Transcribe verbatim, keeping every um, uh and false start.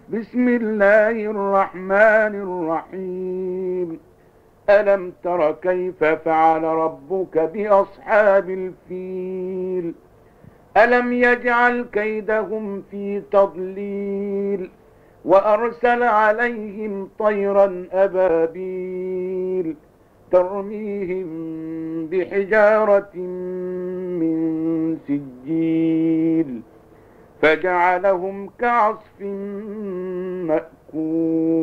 بسم الله الرحمن الرحيم. ألم تر كيف فعل ربك بأصحاب الفيل؟ ألم يجعل كيدهم في تضليل وأرسل عليهم طيرا أبابيل ترميهم بحجارة من سجيل فجعلهم كعصف مأكول.